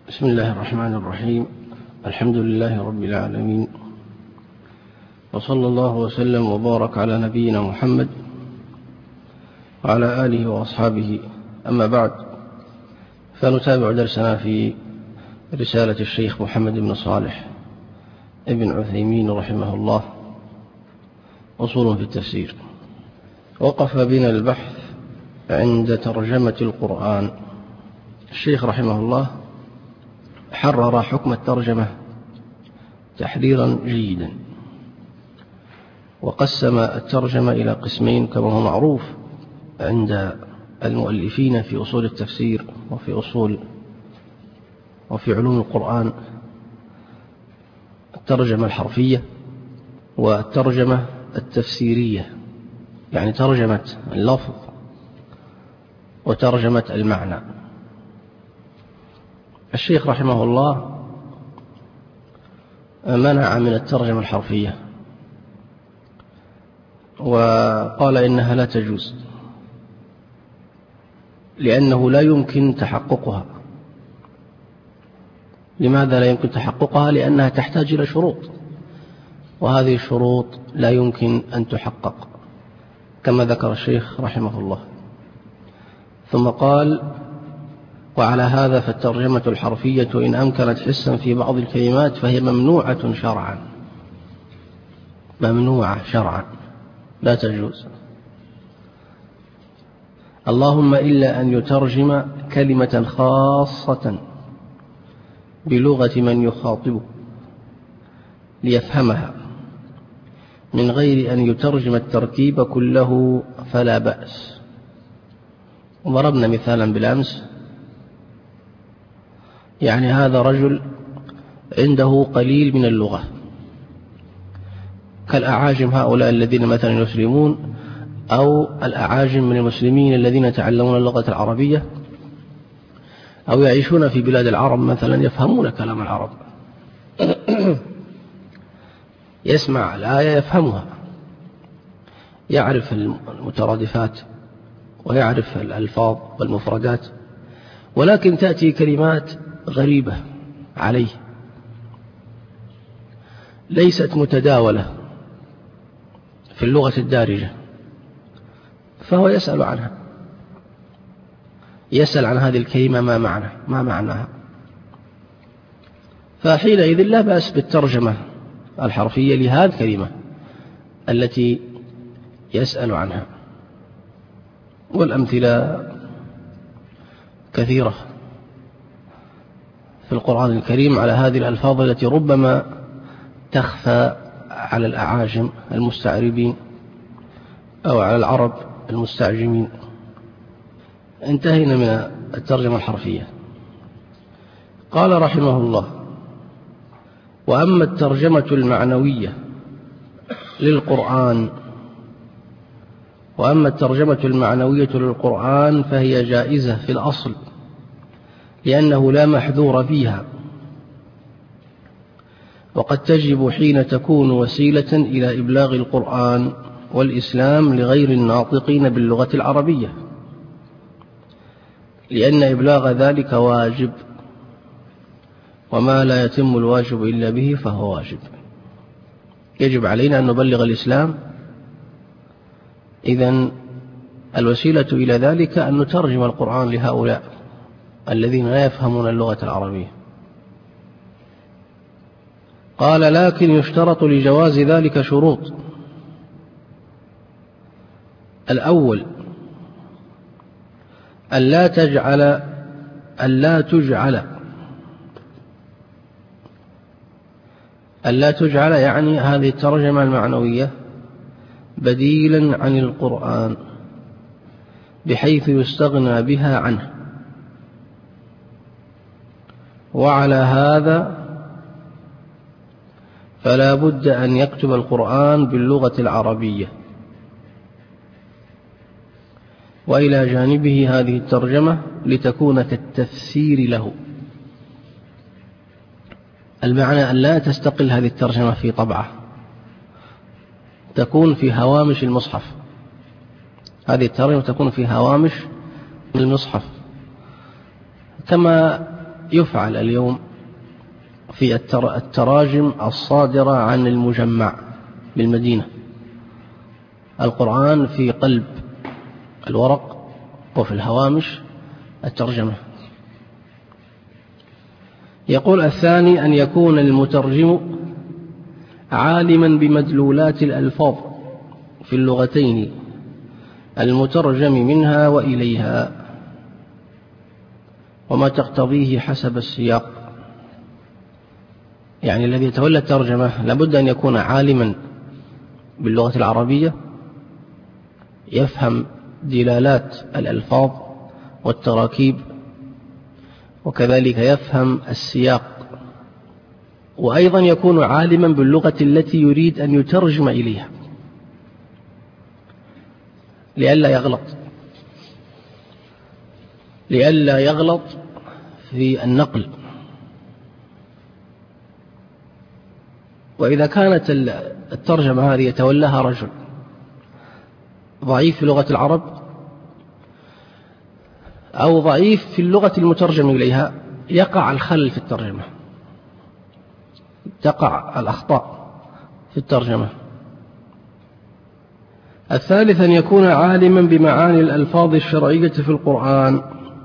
بسم الله الرحمن الرحيم. الحمد لله رب العالمين، وصلى الله وسلم وبارك على نبينا محمد وعلى آله وأصحابه. أما بعد، فنتابع درسنا في رسالة الشيخ محمد بن صالح ابن عثيمين رحمه الله، أصول في التفسير. وقف بنا البحث عند ترجمة القرآن. الشيخ رحمه الله حرر حكم الترجمة تحريرا جيدا، وقسم الترجمة إلى قسمين كما هو معروف عند المؤلفين في أصول التفسير وفي علوم القرآن: الترجمة الحرفية والترجمة التفسيرية، يعني ترجمة اللفظ وترجمة المعنى. الشيخ رحمه الله منع من الترجمة الحرفية وقال إنها لا تجوز، لأنه لا يمكن تحققها. لماذا لا يمكن تحققها؟ لأنها تحتاج إلى شروط، وهذه الشروط لا يمكن أن تحقق كما ذكر الشيخ رحمه الله. ثم قال: وعلى هذا فالترجمة الحرفية إن أمكنت حسا في بعض الكلمات فهي ممنوعة شرعا، ممنوعة شرعا، لا تجوز، اللهم إلا أن يترجم كلمة خاصة بلغة من يخاطبه ليفهمها من غير أن يترجم التركيب كله فلا بأس. وضربنا مثالا بالأمس، يعني هذا رجل عنده قليل من اللغة كالأعاجم هؤلاء الذين مثلا يسلمون، أو الأعاجم من المسلمين الذين يتعلمون اللغة العربية أو يعيشون في بلاد العرب مثلا، يفهمون كلام العرب يسمع الآية يفهمها، يعرف المترادفات ويعرف الألفاظ والمفردات، ولكن تأتي كلمات غريبة عليه ليست متداولة في اللغة الدارجة، فهو يسأل عنها، يسأل عن هذه الكلمة ما معناها. فحينئذ لا بأس بالترجمة الحرفية لهذه الكلمة التي يسأل عنها. والأمثلة كثيرة في القرآن الكريم على هذه الألفاظ التي ربما تخفى على الأعاجم المستعربين أو على العرب المستعجمين. انتهينا من الترجمة الحرفية. قال رحمه الله: وأما الترجمة المعنوية للقرآن، وأما الترجمة المعنوية للقرآن فهي جائزة في الأصل، لأنه لا محذور فيها، وقد تجب حين تكون وسيلة إلى إبلاغ القرآن والإسلام لغير الناطقين باللغة العربية، لأن إبلاغ ذلك واجب، وما لا يتم الواجب إلا به فهو واجب. يجب علينا أن نبلغ الإسلام، إذن الوسيلة إلى ذلك أن نترجم القرآن لهؤلاء الذين لا يفهمون اللغة العربية. قال: لكن يشترط لجواز ذلك شروط. الأول: ألا تجعل يعني هذه الترجمة المعنوية بديلا عن القرآن بحيث يستغنى بها عنه. وعلى هذا فلا بد أن يكتب القرآن باللغة العربية، وإلى جانبه هذه الترجمة لتكون كالتفسير له. المعنى أن لا تستقل هذه الترجمة في طبعة، تكون في هوامش المصحف. هذه الترجمة تكون في هوامش المصحف، كما يفعل اليوم في التراجم الصادرة عن المجمع بالمدينة. القرآن في قلب الورق وفي الهوامش الترجمة. يقول الثاني أن يكون المترجم عالما بمدلولات الألفاظ في اللغتين المترجم منها وإليها وما تقتضيه حسب السياق. يعني الذي يتولى الترجمة لابد أن يكون عالما باللغة العربية، يفهم دلالات الألفاظ والتراكيب، وكذلك يفهم السياق، وأيضا يكون عالما باللغة التي يريد أن يترجم إليها لئلا يغلط في النقل. وإذا كانت الترجمة هذه يتولاها رجل ضعيف في لغة العرب أو ضعيف في اللغة المترجم إليها، يقع الخلل في الترجمة، تقع الأخطاء في الترجمة. الثالث أن يكون عالما بمعاني الألفاظ الشرعية في القرآن،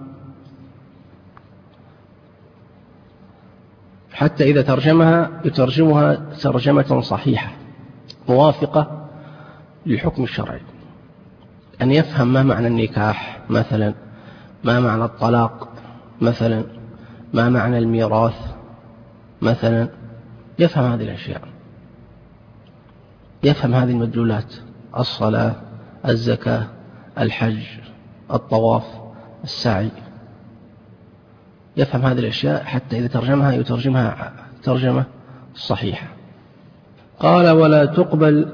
حتى إذا يترجمها ترجمة صحيحة موافقة للحكم الشرعي. أن يفهم ما معنى النكاح مثلا، ما معنى الطلاق مثلا، ما معنى الميراث مثلا، يفهم هذه الأشياء، يفهم هذه المدلولات: الصلاة، الزكاة، الحج، الطواف، السعي، يفهم هذه الأشياء حتى إذا يترجمها ترجمة صحيحة. قال: ولا تقبل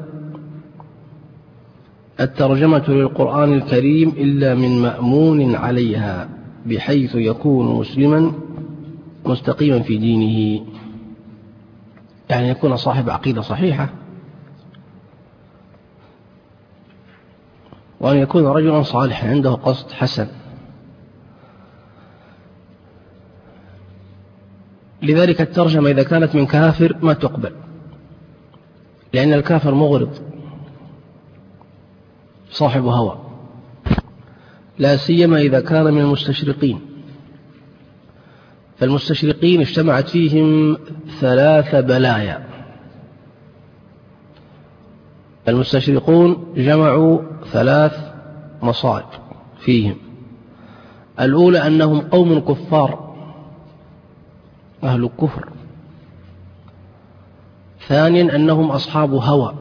الترجمة للقرآن الكريم إلا من مأمون عليها بحيث يكون مسلما مستقيما في دينه، يعني يكون صاحب عقيدة صحيحة، وأن يكون رجلا صالحا عنده قصد حسن. لذلك الترجمة إذا كانت من كافر ما تقبل، لأن الكافر مغرض صاحب هوى، لا سيما إذا كان من المستشرقين. فالمستشرقين اجتمعت فيهم 3 بلايا. المستشرقون جمعوا 3 مصائب فيهم. الأولى أنهم قوم كفار أهل الكفر. ثانيا أنهم أصحاب هوى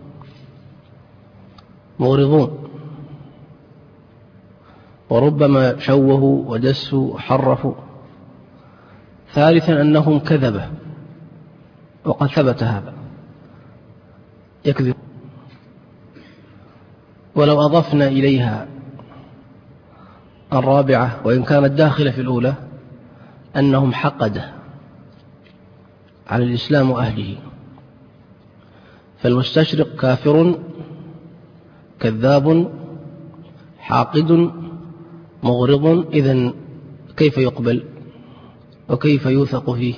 مغرضون، وربما شوهوا ودسوا وحرفوا. ثالثا أنهم كذبة، وقد ثبت هذا، يكذب. ولو أضفنا إليها الرابعة وإن كانت داخلة في الأولى، أنهم حقدة على الإسلام وأهله. فالمستشرق كافر كذاب حاقد مغرض، إذن كيف يقبل وكيف يوثق فيه؟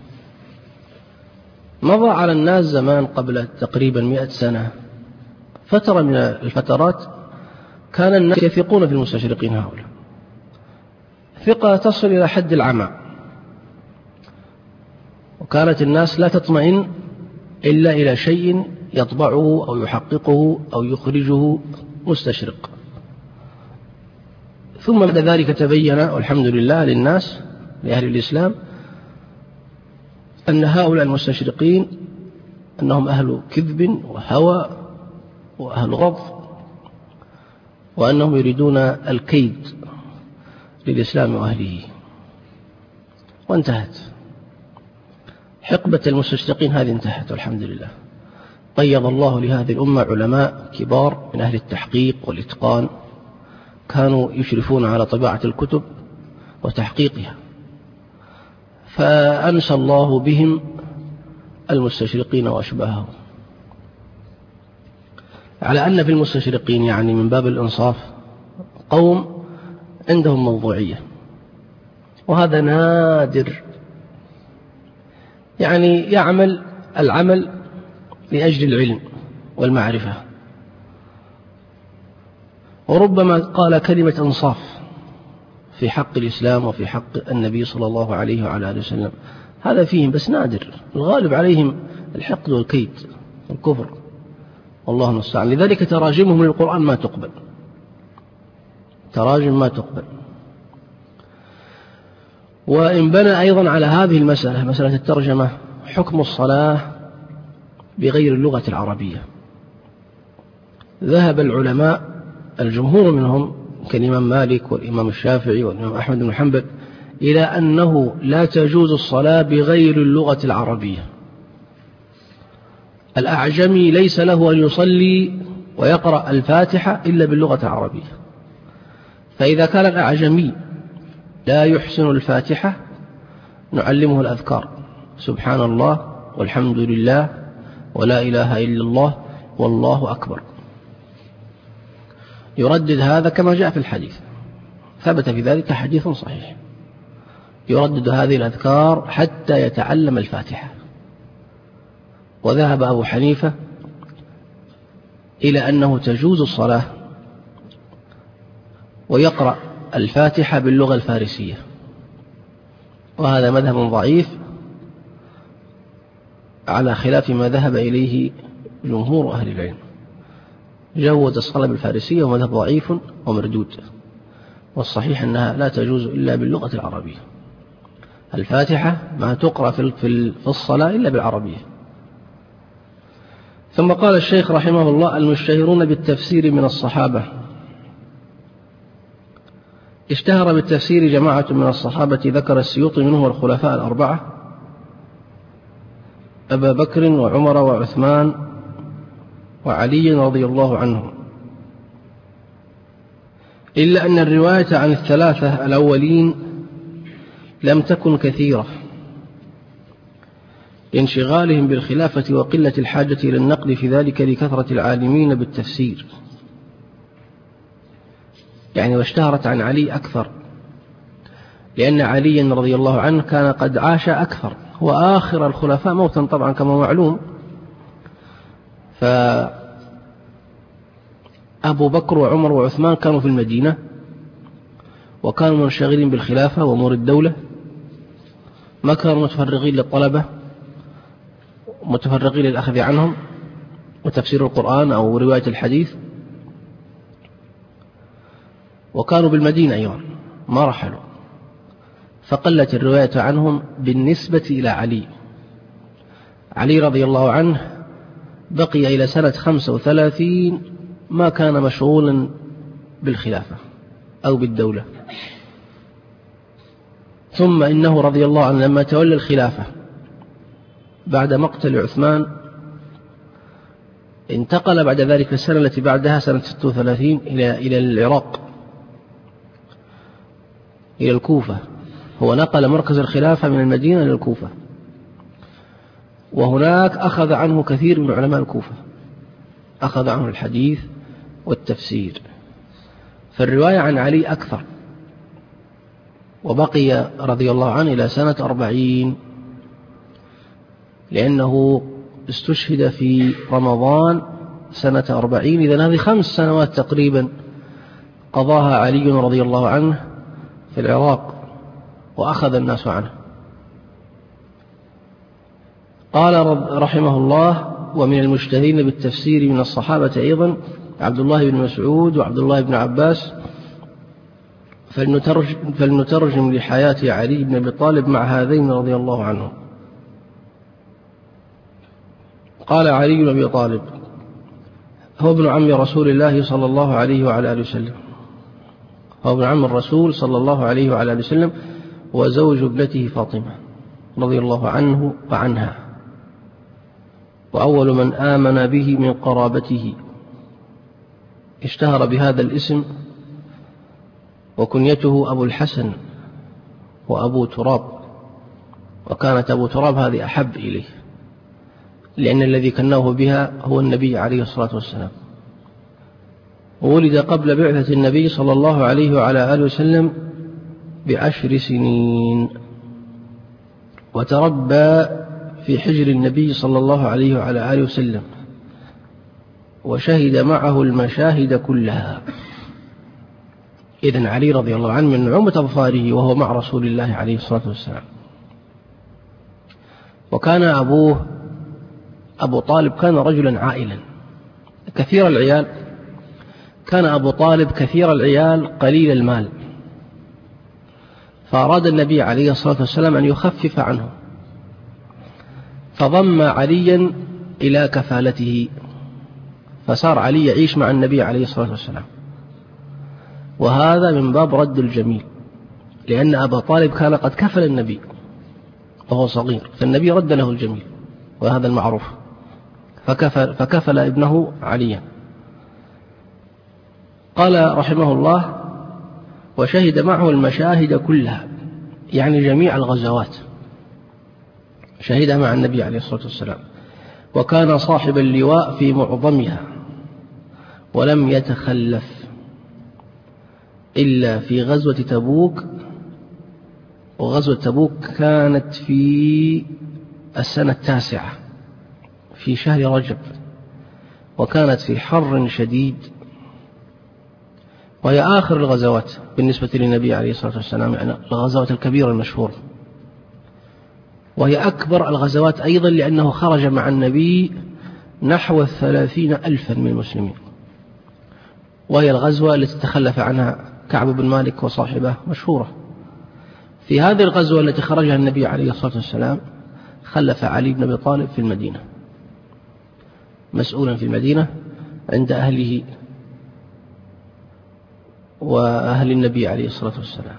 مضى على الناس زمان قبل تقريبا 100 سنة فترة من الفترات كان الناس يثقون في المستشرقين هؤلاء ثقة تصل إلى حد العمى، وكانت الناس لا تطمئن إلا إلى شيء يطبعه أو يحققه أو يخرجه مستشرق. ثم بعد ذلك تبين والحمد لله للناس لأهل الإسلام أن هؤلاء المستشرقين أنهم أهل كذب وهوى وأهل غض، وأنهم يريدون الكيد للإسلام وأهله. وانتهت حقبة المستشرقين هذه، انتهت والحمد لله. قيض الله لهذه الأمة علماء كبار من أهل التحقيق والإتقان، كانوا يشرفون على طباعة الكتب وتحقيقها، فأنسى الله بهم المستشرقين وأشباههم. على أن في المستشرقين يعني من باب الإنصاف قوم عندهم موضوعية، وهذا نادر، يعني يعمل العمل لأجل العلم والمعرفة، وربما قال كلمة أنصاف في حق الإسلام وفي حق النبي صلى الله عليه وعلى آله وسلم، هذا فيهم بس نادر، الغالب عليهم الحقد والكيد والكفر، والله المستعان. لذلك تراجمهم للقرآن ما تقبل، تراجم ما تقبل. وإن بنى أيضا على هذه المسألة، مسألة الترجمة، حكم الصلاة بغير اللغة العربية، ذهب العلماء الجمهور منهم كالإمام مالك والإمام الشافعي والإمام أحمد بن حنبل إلى أنه لا تجوز الصلاة بغير اللغة العربية. الأعجمي ليس له أن يصلي ويقرأ الفاتحة إلا باللغة العربية، فإذا كان الأعجمي لا يحسن الفاتحة نعلمه الأذكار، سبحان الله والحمد لله ولا إله إلا الله والله أكبر، يردد هذا كما جاء في الحديث، ثبت في ذلك حديث صحيح، يردد هذه الأذكار حتى يتعلم الفاتحة. وذهب أبو حنيفة إلى أنه تجوز الصلاة ويقرأ الفاتحة باللغة الفارسية، وهذا مذهب ضعيف على خلاف ما ذهب إليه جمهور أهل العلم، جوز الصلاة بالفارسية، ومذهب ضعيف ومردود، والصحيح أنها لا تجوز إلا باللغة العربية، الفاتحة ما تقرأ في الصلاة إلا بالعربية. ثم قال الشيخ رحمه الله: المشتهرون بالتفسير من الصحابة. اشتهر بالتفسير جماعة من الصحابة، ذكر السيوطي منهم الخلفاء الأربعة: أبا بكر وعمر وعثمان وعلي رضي الله عنهم، إلا أن الرواية عن الثلاثة الأولين لم تكن كثيرة لانشغالهم بالخلافة وقلة الحاجة إلى النقد في ذلك لكثرة العالمين بالتفسير، يعني واشتهرت عن علي أكثر، لأن علي رضي الله عنه كان قد عاش أكثر، هو آخر الخلفاء موتا طبعا كما معلوم، فأبو بكر وعمر وعثمان كانوا في المدينة وكانوا منشغلين بالخلافة وأمور الدولة، ما كانوا متفرغين للطلبة، متفرغين للأخذ عنهم وتفسير القرآن أو رواية الحديث، وكانوا بالمدينة أيضا ما رحلوا، فقلت الرواية عنهم بالنسبة إلى علي. علي رضي الله عنه بقي إلى سنة 35 ما كان مشغولا بالخلافة أو بالدولة، ثم إنه رضي الله عنه لما تولى الخلافة بعد مقتل عثمان انتقل بعد ذلك السنة التي بعدها سنة 36 إلى العراق، إلى الكوفة، هو نقل مركز الخلافة من المدينة إلى الكوفة، وهناك أخذ عنه كثير من علماء الكوفة، أخذ عنه الحديث والتفسير، فالرواية عن علي أكثر، وبقي رضي الله عنه إلى سنة 40 لأنه استشهد في رمضان سنة 40، إذن هذه 5 سنوات تقريبا قضاها علي رضي الله عنه في العراق وأخذ الناس عنه. قال رحمه الله: ومن المجتهدين بالتفسير من الصحابة أيضا عبد الله بن مسعود وعبد الله بن عباس، فلنترجم لحياة علي بن أبي طالب مع هذين رضي الله عنهم. قال علي بن أبي طالب: هو ابن عم رسول الله صلى الله عليه وعلى آله وسلم، هو ابن عم الرسول صلى الله عليه وعلى آله وسلم، وزوج ابنته فاطمة رضي الله عنه وعنها، وأول من آمن به من قرابته، اشتهر بهذا الاسم، وكنيته أبو الحسن وأبو تراب، وكانت أبو تراب هذه أحب إليه، لأن الذي كناه بها هو النبي عليه الصلاة والسلام، وولد قبل بعثة النبي صلى الله عليه وعلى آله وسلم ب10 سنين، وتربى في حجر النبي صلى الله عليه وعلى آله وسلم، وشهد معه المشاهد كلها. إذن علي رضي الله عنه من نعومة أظفاره وهو مع رسول الله عليه الصلاة والسلام. وكان أبوه أبو طالب كان رجلا عائلا كثير العيال، كان أبو طالب كثير العيال قليل المال، فأراد النبي عليه الصلاة والسلام أن يخفف عنه، فضم عليا إلى كفالته، فصار علي يعيش مع النبي عليه الصلاة والسلام. وهذا من باب رد الجميل، لأن أبا طالب كان قد كفل النبي وهو صغير، فالنبي رد له الجميل، وهذا المعروف، فكفل ابنه عليا. قال رحمه الله: وشهد معه المشاهد كلها، يعني جميع الغزوات شهدها مع النبي عليه الصلاة والسلام، وكان صاحب اللواء في معظمها، ولم يتخلف إلا في غزوة تبوك. وغزوة تبوك كانت في السنة 9 في شهر رجب، وكانت في حر شديد، وهي آخر الغزوات بالنسبة للنبي عليه الصلاة والسلام، يعني الغزوات الكبيرة المشهورة، وهي أكبر الغزوات أيضا، لأنه خرج مع النبي نحو 30,000 من المسلمين، وهي الغزوة التي تخلف عنها كعب بن مالك وصاحبه مشهورة. في هذه الغزوة التي خرجها النبي عليه الصلاة والسلام خلف علي بن أبي طالب في المدينة، مسؤولا في المدينة عند أهله وأهل النبي عليه الصلاة والسلام.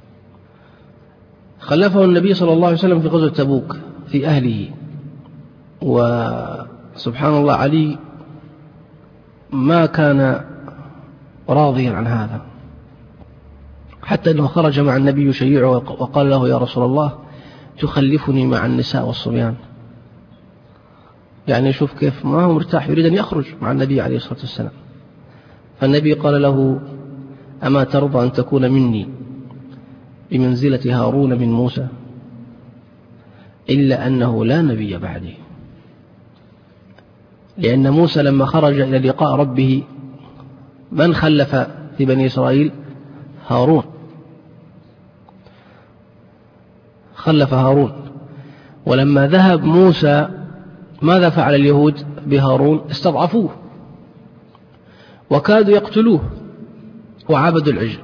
خلفه النبي صلى الله عليه وسلم في غزوة تبوك في أهله، وسبحان الله علي ما كان راضيا عن هذا، حتى أنه خرج مع النبي يشيعه وقال له: يا رسول الله، تخلفني مع النساء والصبيان. يعني شوف كيف ما هو مرتاح، يريد أن يخرج مع النبي عليه الصلاة والسلام. فالنبي قال له: أما ترضى أن تكون مني بمنزلة هارون من موسى؟ إلا أنه لا نبي بعدي. لأن موسى لما خرج إلى لقاء ربه من خلف في بني إسرائيل؟ هارون، خلف هارون. ولما ذهب موسى ماذا فعل اليهود بهارون؟ استضعفوه وكادوا يقتلوه وعبدوا العجل.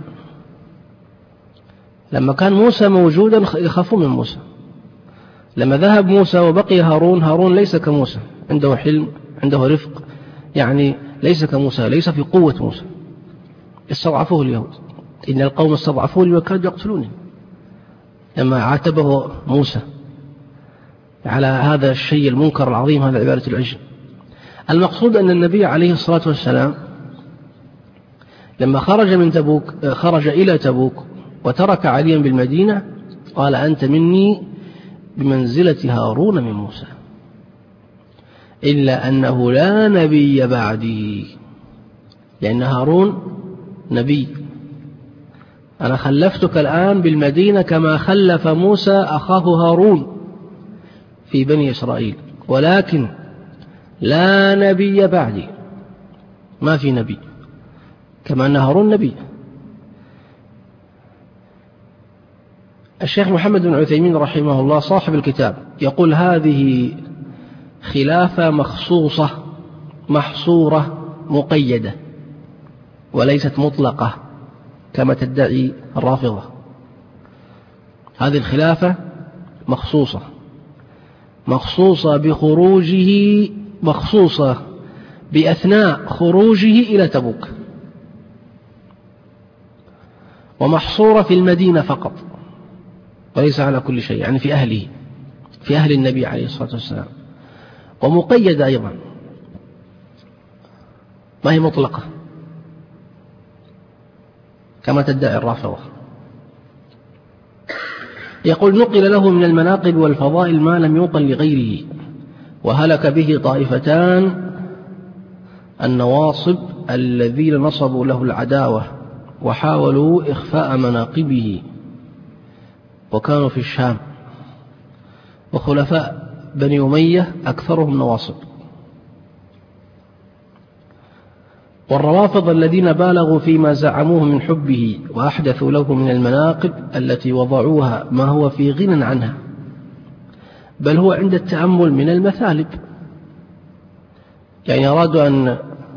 لما كان موسى موجودا يخافوا من موسى. لما ذهب موسى وبقي هارون، هارون ليس كموسى، عنده حلم، عنده رفق، يعني ليس كموسى، ليس في قوة موسى. استضعفوه اليهود، إن القوم استضعفوني وكادوا يقتلوني، لما عاتبه موسى على هذا الشيء المنكر العظيم، هذا عبادة العجل. المقصود أن النبي عليه الصلاة والسلام لما خرج من تبوك، خرج إلى تبوك وترك عليا بالمدينة، قال: أنت مني بمنزلة هارون من موسى، إلا أنه لا نبي بعدي، لأن هارون نبي. أنا خلفتك الآن بالمدينة كما خلف موسى أخاه هارون في بني إسرائيل، ولكن لا نبي بعدي، ما في نبي، كما أن هارون نبي. الشيخ محمد بن عثيمين رحمه الله صاحب الكتاب يقول: هذه خلافة مخصوصة محصورة مقيدة، وليست مطلقة كما تدعي الرافضة. هذه الخلافة مخصوصة بخروجه، مخصوصة بأثناء خروجه إلى تبوك، ومحصورة في المدينة فقط، وليس على كل شيء، يعني في أهله، في أهل النبي عليه الصلاة والسلام. ومقيدة أيضا، ما هي مطلقة كما تدعي الرافضة. يقول: نقل له من المناقب والفضائل ما لم ينقل لغيره، وهلك به طائفتان: النواصب الذين نصبوا له العداوة وحاولوا إخفاء مناقبه، وكانوا في الشام، وخلفاء بني أمية أكثرهم نواصب. والروافض الذين بالغوا فيما زعموه من حبه وأحدثوا له من المناقب التي وضعوها ما هو في غنى عنها، بل هو عند التأمل من المثالب. يعني أرادوا أن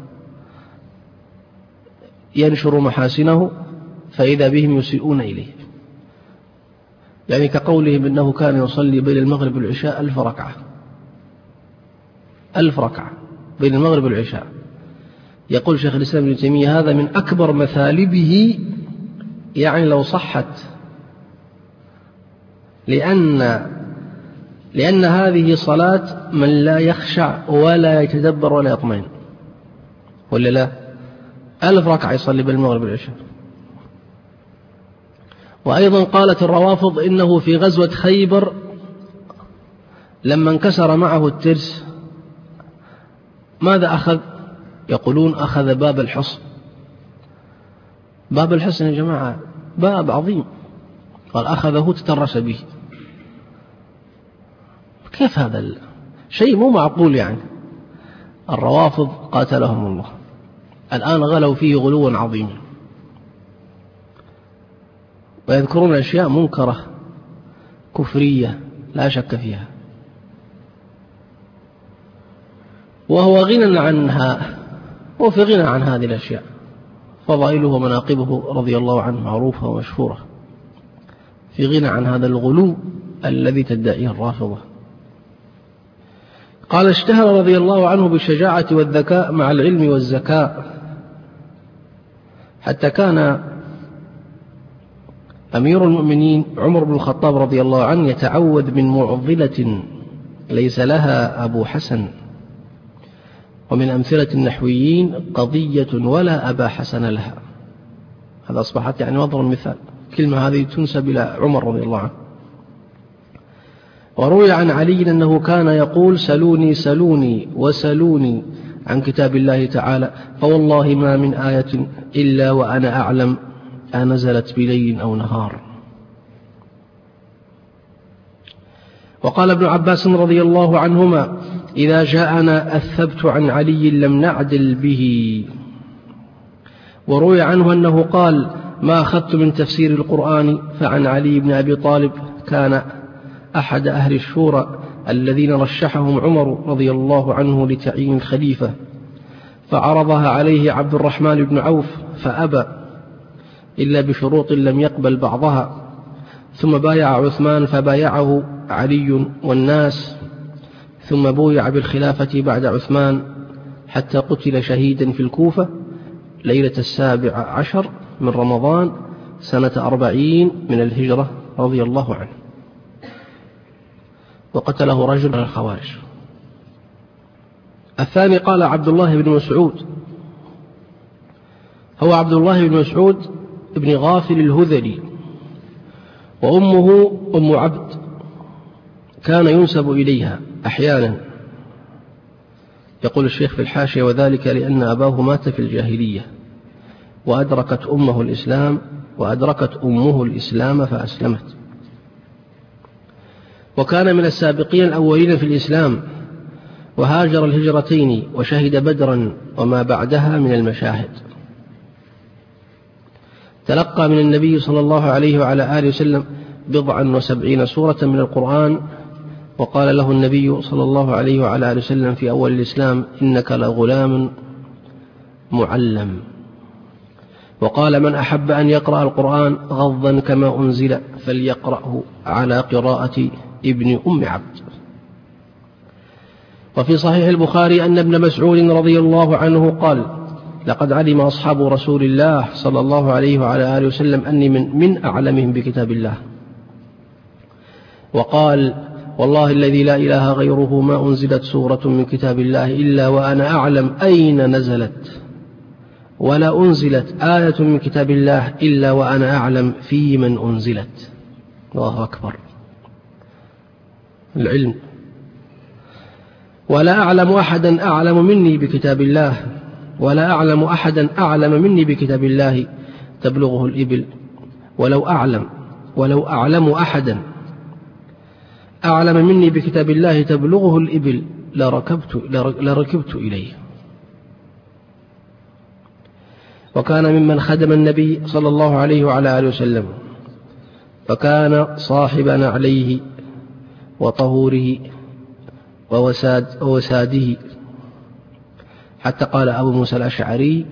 ينشروا محاسنه فإذا بهم يسيئون إليه، يعني كقولهم إنه كان يصلي بين المغرب والعشاء 1000 ركعة، 1000 ركعة بين المغرب والعشاء. يقول شيخ الإسلام ابن تيمية هذا من أكبر مثالبه، يعني لو صحت، لأن هذه صلاة من لا يخشع ولا يتدبر ولا يطمئن، ولا لا؟ 1000 ركعة يصلي بين المغرب والعشاء. وأيضا قالت الروافض إنه في غزوة خيبر لما انكسر معه الترس ماذا أخذ؟ يقولون أخذ باب الحصن. باب الحصن يا جماعة باب عظيم، قال أخذه تترس به. كيف هذا شيء مو معقول؟ يعني الروافض قاتلهم الله الآن غلوا فيه غلوا عظيما، ويذكرون أشياء منكرة كفرية لا شك فيها، وهو غنى عنها، وفي غنى عن هذه الأشياء. فضائله ومناقبه رضي الله عنه معروفة ومشهورة، في غنى عن هذا الغلو الذي تدعيه الرافضة. قال اشتهر رضي الله عنه بالشجاعة والذكاء مع العلم والزكاء، حتى كان أمير المؤمنين عمر بن الخطاب رضي الله عنه يتعوذ من معضلة ليس لها أبو حسن. ومن أمثلة النحويين قضية ولا أبا حسن لها. هذا أصبحت يعني مضرب مثال، كلمة هذه تنسب إلى عمر رضي الله عنه. وروي عن علي أنه كان يقول سلوني سلوني وسلوني عن كتاب الله تعالى، فوالله ما من آية إلا وأنا أعلم أنزلت بليل أو نهار. وقال ابن عباس رضي الله عنهما إذا جاءنا الثبت عن علي لم نعدل به. وروي عنه أنه قال ما أخذت من تفسير القرآن فعن علي بن أبي طالب كان أحد أهل الشورى الذين رشحهم عمر رضي الله عنه لتعيين الخليفة، فعرضها عليه عبد الرحمن بن عوف فأبى إلا بشروط لم يقبل بعضها، ثم بايع عثمان فبايعه علي والناس، ثم بويع بالخلافة بعد عثمان حتى قتل شهيدا في الكوفة ليلة 17 من رمضان سنة 40 من الهجرة رضي الله عنه، وقتله رجل من الخوارج. الثاني قال عبد الله بن مسعود، هو عبد الله بن مسعود ابن غافل الهذلي، وأمه أم عبد، كان ينسب إليها أحيانا. يقول الشيخ في الحاشية وذلك لأن أباه مات في الجاهلية وأدركت أمه الإسلام فأسلمت، وكان من السابقين الأولين في الإسلام، وهاجر الهجرتين وشهد بدرا وما بعدها من المشاهد. تلقى من النبي صلى الله عليه وعلى آله وسلم 70 سورة من القرآن، وقال له النبي صلى الله عليه وعلى آله وسلم في أول الإسلام إنك لغلام معلم. وقال من أحب أن يقرأ القرآن غضا كما أنزل فليقرأه على قراءة ابن أم عبد. وفي صحيح البخاري أن ابن مسعود رضي الله عنه قال لقد علم أصحاب رسول الله صلى الله عليه وعلى آله وسلم أني من أعلمهم بكتاب الله، وقال والله الذي لا إله غيره ما أنزلت سورة من كتاب الله إلا وأنا أعلم أين نزلت، ولا أنزلت آية من كتاب الله إلا وأنا أعلم في من أنزلت. الله أكبر، العلم. ولا أعلم أحدا أعلم مني بكتاب الله، ولا أعلم أحدا أعلم مني بكتاب الله تبلغه الإبل، ولو أعلم ولو أعلم أحدا أعلم مني بكتاب الله تبلغه الإبل لركبت إليه. وكان ممن خدم النبي صلى الله عليه وعلى آله وسلم، فكان صاحب نعليه وطهوره ووساده، حتى قال أبو موسى الأشعري: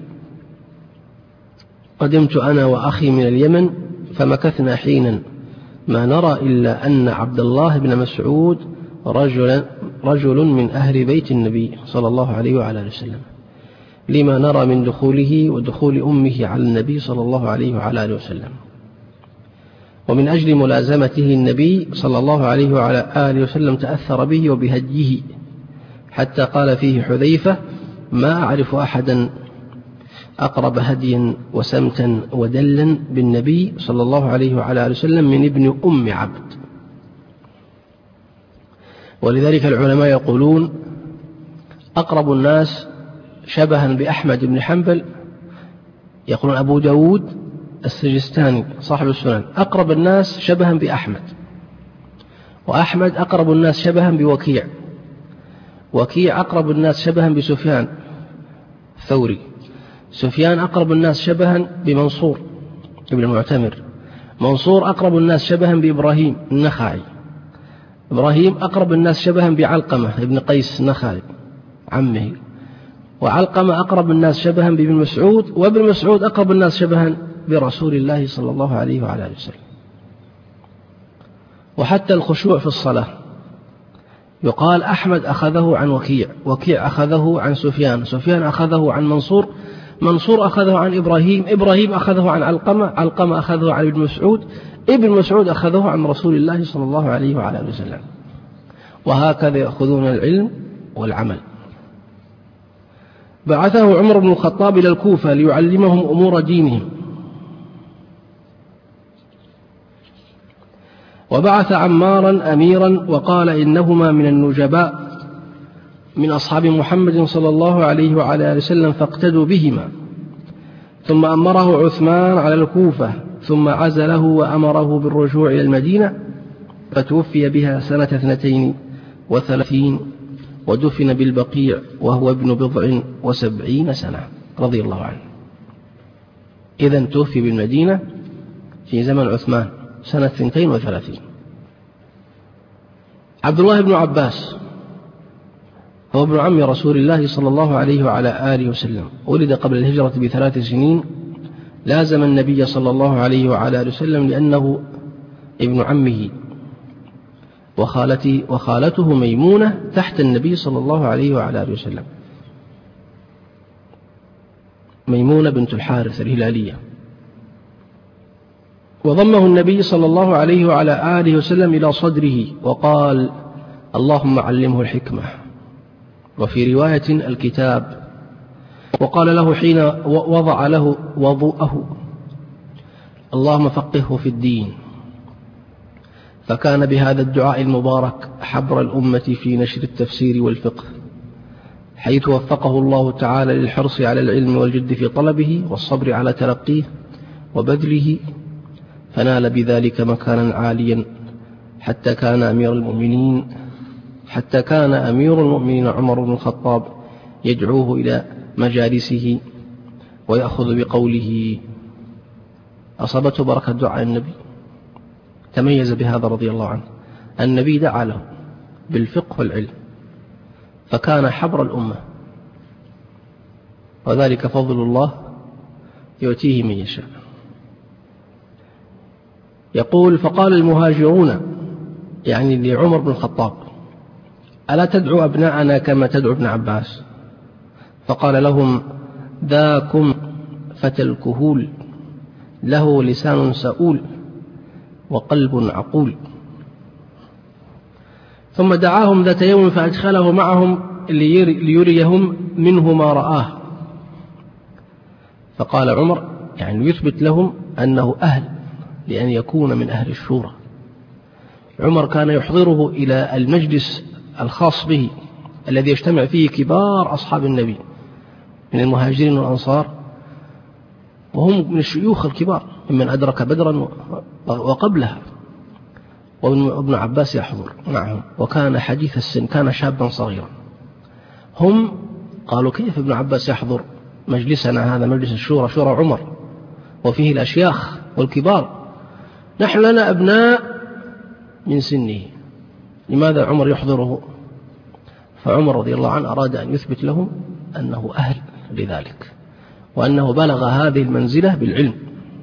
قدمت أنا وأخي من اليمن فمكثنا حينا ما نرى إلا أن عبد الله بن مسعود رجل من أهل بيت النبي صلى الله عليه وعلى آله وسلم، لما نرى من دخوله ودخول أمه على النبي صلى الله عليه وعلى آله وسلم. ومن أجل ملازمته النبي صلى الله عليه وعلى آله وسلم تأثر به وبهديه، حتى قال فيه حذيفة: ما أعرف أحدا أقرب هديا وسمتا ودلا بالنبي صلى الله عليه وعلى آله وسلم من ابن أم عبد. ولذلك العلماء يقولون: أقرب الناس شبها بأحمد بن حنبل، يقولون أبو داود السجستاني صاحب السنن أقرب الناس شبها بأحمد، وأحمد أقرب الناس شبها بوكيع، وكيع أقرب الناس شبها بسفيان الثوري، سفيان أقرب الناس شبها بمنصور ابن المعتمر، منصور أقرب الناس شبها بإبراهيم النخعي، إبراهيم أقرب الناس شبها بعلقمة ابن قيس النخعي عمه، وعلقمة أقرب الناس شبها بابن مسعود، وابن مسعود أقرب الناس شبها برسول الله صلى الله عليه وعلى آله وسلم. وحتى الخشوع في الصلاة يقال: أحمد أخذه عن وكيع، وكيع أخذه عن سفيان، سفيان أخذه عن منصور، منصور أخذه عن إبراهيم، إبراهيم أخذه عن علقمة، علقمة أخذه عن ابن مسعود، ابن مسعود أخذه عن رسول الله صلى الله عليه وعلى آله وسلم. وهكذا يأخذون العلم والعمل. بعثه عمر بن الخطاب إلى الكوفة ليعلمهم أمور دينهم، وبعث عمارا أميرا وقال: إنهما من النجباء من أصحاب محمد صلى الله عليه وعلى آله وسلم فاقتدوا بهما. ثم أمره عثمان على الكوفة، ثم عزله وأمره بالرجوع إلى المدينة، فتوفي بها سنة 32 ودفن بالبقيع وهو ابن 79 سنة رضي الله عنه. إذن توفي بالمدينة في زمن عثمان سنة 32. عبد الله بن عباس هو ابن عم رسول الله صلى الله عليه وعلى آله وسلم، ولد قبل الهجرة ب3 سنين، لازم النبي صلى الله عليه وعلى آله وسلم لأنه ابن عمه، وخالته ميمونة تحت النبي صلى الله عليه وعلى آله وسلم، ميمونة بنت الحارث الهلالية. وضمه النبي صلى الله عليه وعلى آله وسلم إلى صدره وقال: اللهم علمه الحكمة، وفي رواية الكتاب. وقال له حين وضع له وضوءه: اللهم فقهه في الدين. فكان بهذا الدعاء المبارك حبر الأمة في نشر التفسير والفقه، حيث وفقه الله تعالى للحرص على العلم والجد في طلبه والصبر على تلقيه وبذله، فنال بذلك مكانا عاليا، حتى كان أمير المؤمنين عمر بن الخطاب يدعوه إلى مجالسه ويأخذ بقوله. أصابته بركة دعاء النبي، تميز بهذا رضي الله عنه. النبي دعا له بالفقه والعلم، فكان حبر الأمة، وذلك فضل الله يؤتيه من يشاء. يقول: فقال المهاجرون يعني لعمر بن الخطاب: ألا تدعو أبناءنا كما تدعو ابن عباس؟ فقال لهم: ذاكم فتى الكهول، له لسان سؤول وقلب عقول. ثم دعاهم ذات يوم فأدخله معهم ليريهم منه ما رآه. فقال عمر يعني يثبت لهم أنه أهل لأن يكون من أهل الشورى. عمر كان يحضره إلى المجلس الخاص به الذي يجتمع فيه كبار أصحاب النبي من المهاجرين والأنصار، وهم من الشيوخ الكبار، ممن أدرك بدرا وقبلها، وابن عباس يحضر معهم، وكان حديث السن، كان شابا صغيرا. هم قالوا كيف ابن عباس يحضر مجلسنا هذا، مجلس الشورى، شورى عمر، وفيه الأشياخ والكبار، نحن لنا أبناء من سنه، لماذا عمر يحضره؟ فعمر رضي الله عنه أراد أن يثبت لهم أنه أهل لذلك، وأنه بلغ هذه المنزلة بالعلم.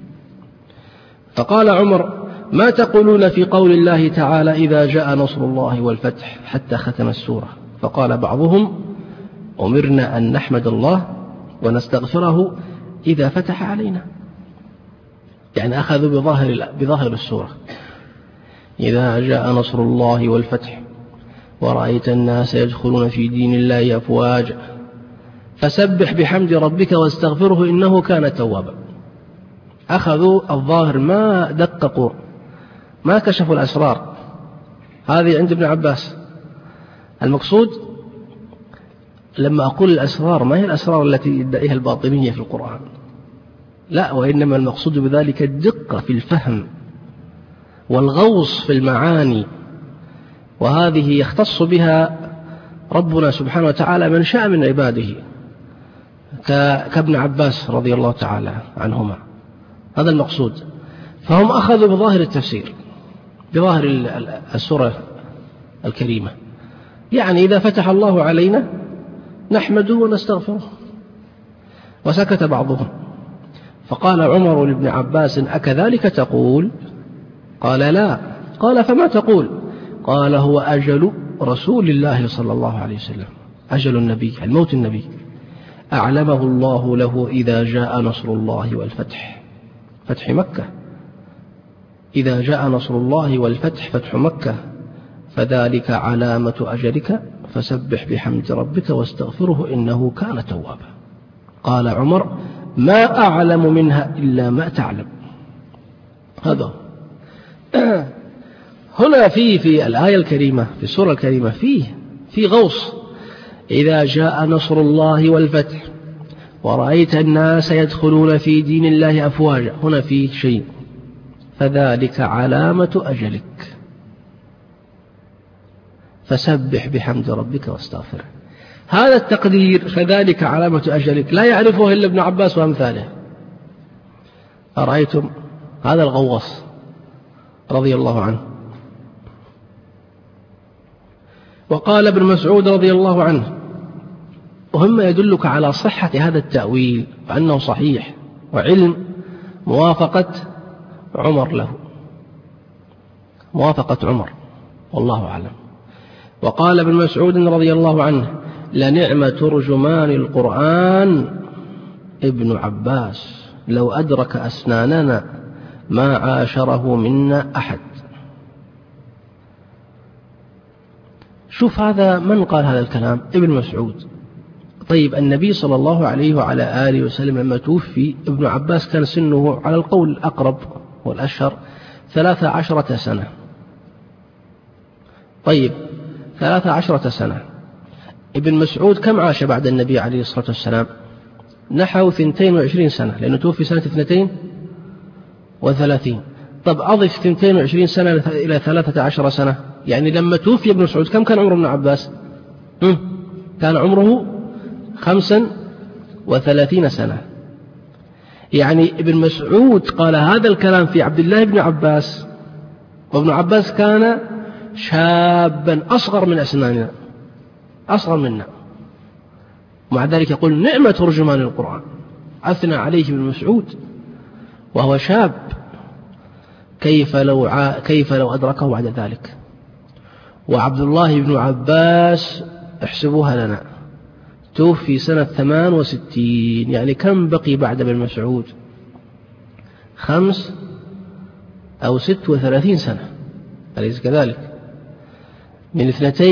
فقال عمر: ما تقولون في قول الله تعالى إذا جاء نصر الله والفتح، حتى ختم السورة. فقال بعضهم: أمرنا أن نحمد الله ونستغفره إذا فتح علينا، يعني أخذوا بظاهر السورة: إذا جاء نصر الله والفتح ورأيت الناس يدخلون في دين الله أفواجا فسبح بحمد ربك واستغفره إنه كان توابا. أخذوا الظاهر، ما دققوا، ما كشفوا الأسرار. هذه عند ابن عباس. المقصود لما أقول الأسرار ما هي الأسرار التي يدعيها الباطنية في القرآن، لا، وإنما المقصود بذلك الدقة في الفهم والغوص في المعاني، وهذه يختص بها ربنا سبحانه وتعالى من شاء من عباده، كابن عباس رضي الله تعالى عنهما. هذا المقصود. فهم أخذوا بظاهر التفسير، بظاهر السورة الكريمة، يعني إذا فتح الله علينا نحمده ونستغفره. وسكت بعضهم، فقال عمر لابن عباس: أكذلك تقول؟ قال: لا. قال: فما تقول؟ قال: هو أجل رسول الله صلى الله عليه وسلم، أجل النبي، الموت النبي، أعلمه الله له إذا جاء نصر الله والفتح، فتح مكة، إذا جاء نصر الله والفتح، فتح مكة، فذلك علامة أجلك، فسبح بحمد ربك واستغفره إنه كان توابا. قال عمر: ما أعلم منها إلا ما تعلم. هذا هنا في الآية الكريمة، في السورة الكريمة، في غوص. إذا جاء نصر الله والفتح ورأيت الناس يدخلون في دين الله أفواجا، هنا في شيء، فذلك علامة أجلك، فسبح بحمد ربك واستغفره. هذا التقدير، فذلك علامة أجلك، لا يعرفه إلا ابن عباس وأمثاله. أرأيتم هذا الغواص رضي الله عنه. وقال ابن مسعود رضي الله عنه: وهم يدلك على صحة هذا التأويل وأنه صحيح، وعلم موافقة عمر له، موافقة عمر، والله أعلم. وقال ابن مسعود رضي الله عنه: لنعم ترجمان القرآن ابن عباس، لو أدرك أسناننا ما عاشره منا أحد. شوف هذا، من قال هذا الكلام؟ ابن مسعود. طيب النبي صلى الله عليه وعلى آله وسلم لما توفي، ابن عباس كان سنه على القول الأقرب والأشهر 13 سنة. طيب 13 سنة. ابن مسعود كم عاش بعد النبي عليه الصلاة والسلام؟ نحو 22 سنة، لأنه توفي سنة 32. طب أضف 22 سنة إلى 13 سنة، يعني لما توفي ابن مسعود كم كان عمر ابن عباس؟ كان عمره 35 سنة. يعني ابن مسعود قال هذا الكلام في عبد الله بن عباس، وابن عباس كان شابا أصغر من أسناننا، أصغر منا، ومع ذلك يقول نعمة ترجمان القرآن، أثنى عليه ابن مسعود وهو شاب. كيف لو أدركه بعد ذلك؟ وعبد الله بن عباس احسبوها لنا، توفي سنة 68، يعني كم بقي بعد ابن مسعود؟ 5 أو 36 سنة، أليس كذلك؟ من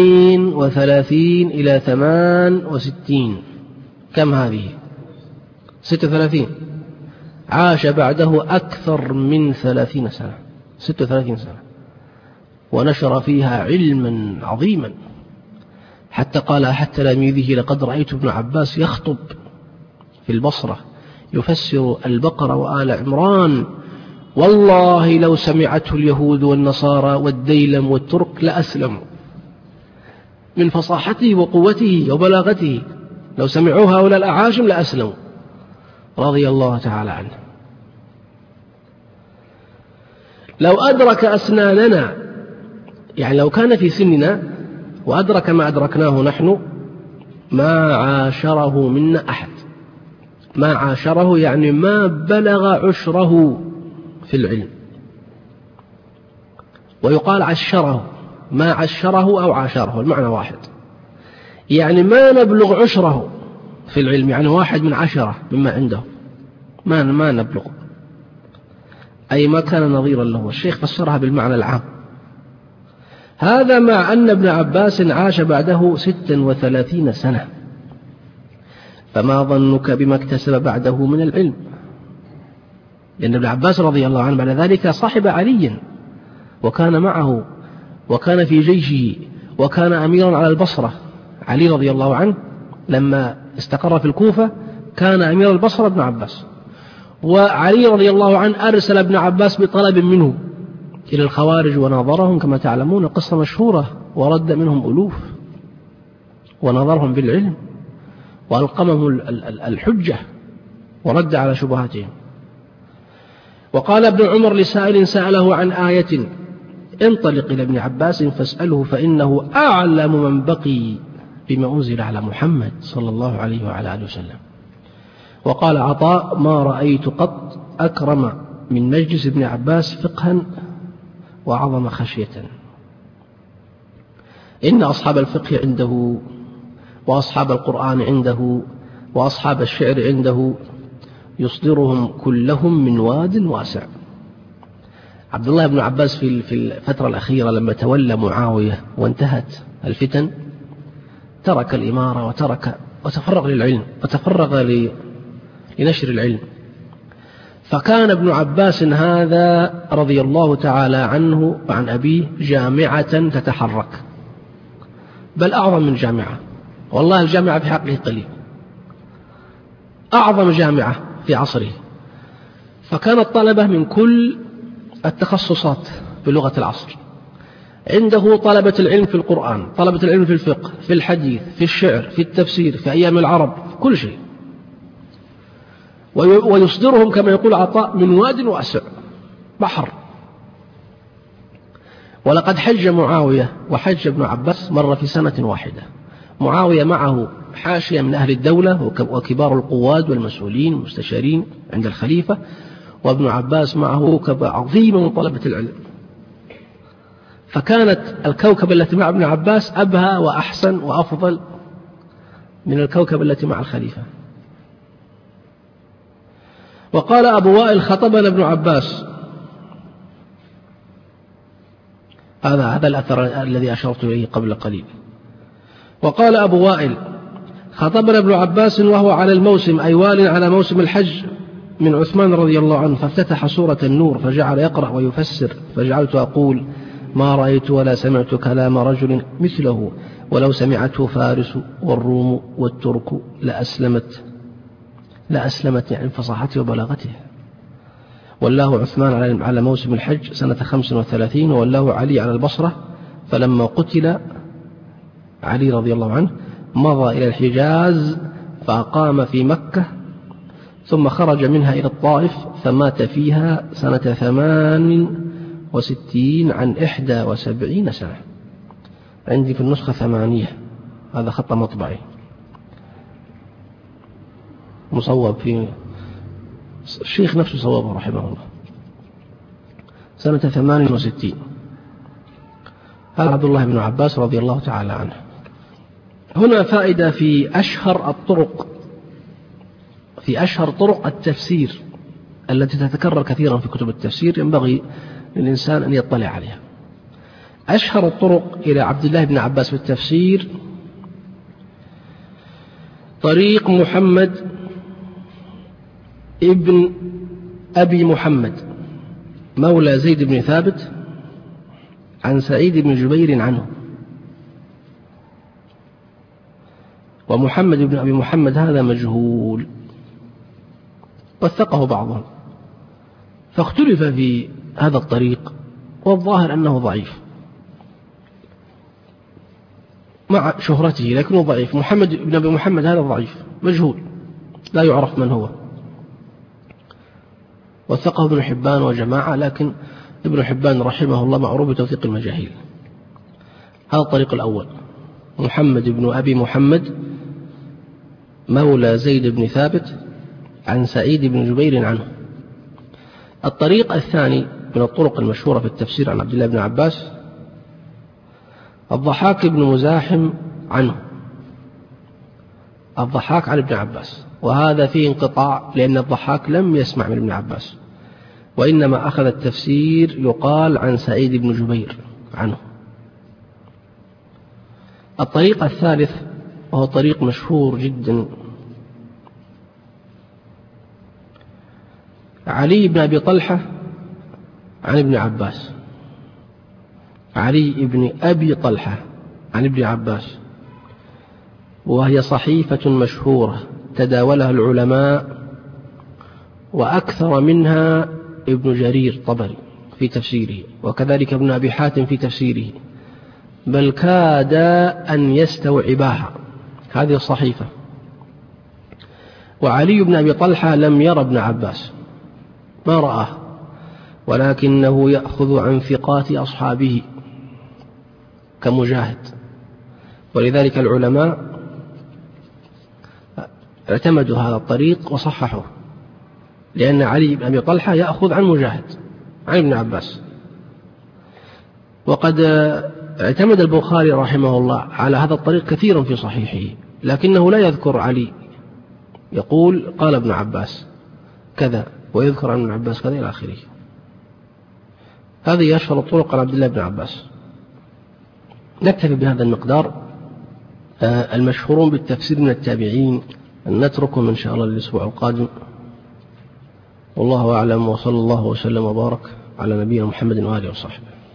32 إلى 68، كم هذه؟ 36. عاش بعده أكثر من 30 سنة، 36 سنة، ونشر فيها علما عظيما، حتى قال أحد تلاميذه: لقد رأيت ابن عباس يخطب في البصرة يفسر البقرة وآل عمران والله لو سمعته اليهود والنصارى والديلم والترك لأسلموا، من فصاحته وقوته وبلاغته، لو سمعوا هؤلاء الأعاجم لأسلموا رضي الله تعالى عنه. لو أدرك أسناننا، يعني لو كان في سننا وأدرك ما أدركناه نحن، ما عاشره منا أحد. ما عاشره يعني ما بلغ عشره في العلم. ويقال عشره، ما عشره أو عاشره المعنى واحد، يعني ما نبلغ عشره في العلم، يعني 1/10 مما عنده، ما نبلغ، أي ما كان نظيرا له. الشيخ فسرها بالمعنى العام. هذا مع أن ابن عباس عاش بعده 36 سنة، فما ظنك بما اكتسب بعده من العلم؟ لأن ابن عباس رضي الله عنه بعد ذلك صاحب علي وكان معه وكان في جيشه وكان أميرا على البصرة. علي رضي الله عنه لما استقر في الكوفة كان أمير البصرة ابن عباس، وعلي رضي الله عنه أرسل ابن عباس بطلب منه إلى الخوارج وناظرهم كما تعلمون، قصة مشهورة، ورد منهم ألوف ونظرهم بالعلم وألقمهم الحجة ورد على شبهاتهم. وقال ابن عمر لسائل سأله عن آية: انطلق إلى ابن عباس فاسأله فإنه أعلم من بقي بما أنزل على محمد صلى الله عليه وعلى آله وسلم. وقال عطاء: ما رأيت قط أكرم من مجلس ابن عباس فقها وأعظم خشية. إن أصحاب الفقه عنده، وأصحاب القرآن عنده، وأصحاب الشعر عنده، يصدرهم كلهم من واد واسع. عبد الله بن عباس في الفترة الأخيرة لما تولى معاوية وانتهت الفتن ترك الإمارة وتفرغ للعلم وتفرغ لنشر العلم. فكان ابن عباس هذا رضي الله تعالى عنه وعن أبيه جامعة تتحرك، بل أعظم من جامعة، والله الجامعة في حقه قليل، أعظم جامعة في عصره. فكان الطلبة من كل التخصصات بلغة العصر، عنده طلبة العلم في القرآن، طلبة العلم في الفقه، في الحديث، في الشعر، في التفسير، في أيام العرب، في كل شيء، ويصدرهم كما يقول عطاء من واد واسع، بحر. ولقد حج معاوية وحج ابن عباس مرة في سنة واحدة. معاوية معه حاشية من أهل الدولة وكبار القواد والمسؤولين والمستشارين عند الخليفة، وابن عباس معه كوكبة عظيمة من طلبة العلم. فكانت الكوكبة التي مع ابن عباس أبهى وأحسن وأفضل من الكوكبة التي مع الخليفة. وقال أبو وائل: خطبنا ابن عباس. هذا الأثر الذي أشرت إليه قبل قليل. وقال أبو وائل: خطبنا ابن عباس وهو على الموسم، أي وال على موسم الحج، من عثمان رضي الله عنه، فافتتح سورة النور فجعل يقرأ ويفسر، فجعلت أقول: ما رأيت ولا سمعت كلام رجل مثله، ولو سمعته فارس والروم والترك لأسلمت يعني فصاحته وبلاغته. والله عثمان على موسم الحج سنة 35، والله علي على البصرة. فلما قتل علي رضي الله عنه مضى إلى الحجاز فأقام في مكة، ثم خرج منها إلى الطائف فمات فيها سنة 68 عن 71 سنة. عندي في النسخة 8، هذا خط مطبعي مصوب في الشيخ نفسه صوابه رحمه الله، سنة 68. هذا عبد الله بن عباس رضي الله تعالى عنه. هنا فائدة في أشهر طرق التفسير التي تتكرر كثيرا في كتب التفسير، ينبغي للإنسان أن يطلع عليها. أشهر الطرق إلى عبد الله بن عباس في التفسير طريق محمد ابن أبي محمد مولى زيد بن ثابت عن سعيد بن جبير عنه. ومحمد بن أبي محمد هذا مجهول، وثقه بعضهم، فاختلف في هذا الطريق، والظاهر أنه ضعيف مع شهرته، لكنه ضعيف. محمد بن أبي محمد هذا ضعيف مجهول لا يعرف من هو، وثقه ابن حبان وجماعة، لكن ابن حبان رحمه الله معروف بتوثيق المجاهيل. هذا الطريق الأول، محمد بن أبي محمد مولى زيد بن ثابت عن سعيد بن جبير عنه. الطريق الثاني من الطرق المشهورة في التفسير عن عبد الله بن عباس، الضحاك بن مزاحم عنه، الضحاك عن ابن عباس، وهذا فيه انقطاع لأن الضحاك لم يسمع من ابن عباس، وإنما أخذ التفسير يقال عن سعيد بن جبير عنه. الطريق الثالث وهو طريق مشهور جدا، علي بن أبي طلحة عن ابن عباس، علي بن أبي طلحة عن ابن عباس، وهي صحيفة مشهورة تداولها العلماء، وأكثر منها ابن جرير طبري في تفسيره، وكذلك ابن أبي حاتم في تفسيره، بل كاد أن يستوعباها هذه الصحيفة. وعلي بن أبي طلحة لم ير ابن عباس، ما رآه، ولكنه يأخذ عن ثقات أصحابه كمجاهد، ولذلك العلماء اعتمدوا هذا الطريق وصححوه، لأن علي بن أبي طلحة يأخذ عن مجاهد عن ابن عباس. وقد اعتمد البخاري رحمه الله على هذا الطريق كثيرا في صحيحه، لكنه لا يذكر علي، يقول قال ابن عباس كذا، ويذكر عن ابن عباس كذا إلى آخره. هذه أشهر الطرق عن عبد الله بن عباس. نكتفي بهذا المقدار. المشهورون بالتفسير من التابعين نتركهم إن شاء الله للأسبوع القادم، والله أعلم، وصلى الله وسلم وبارك على نبينا محمد وآله وصحبه.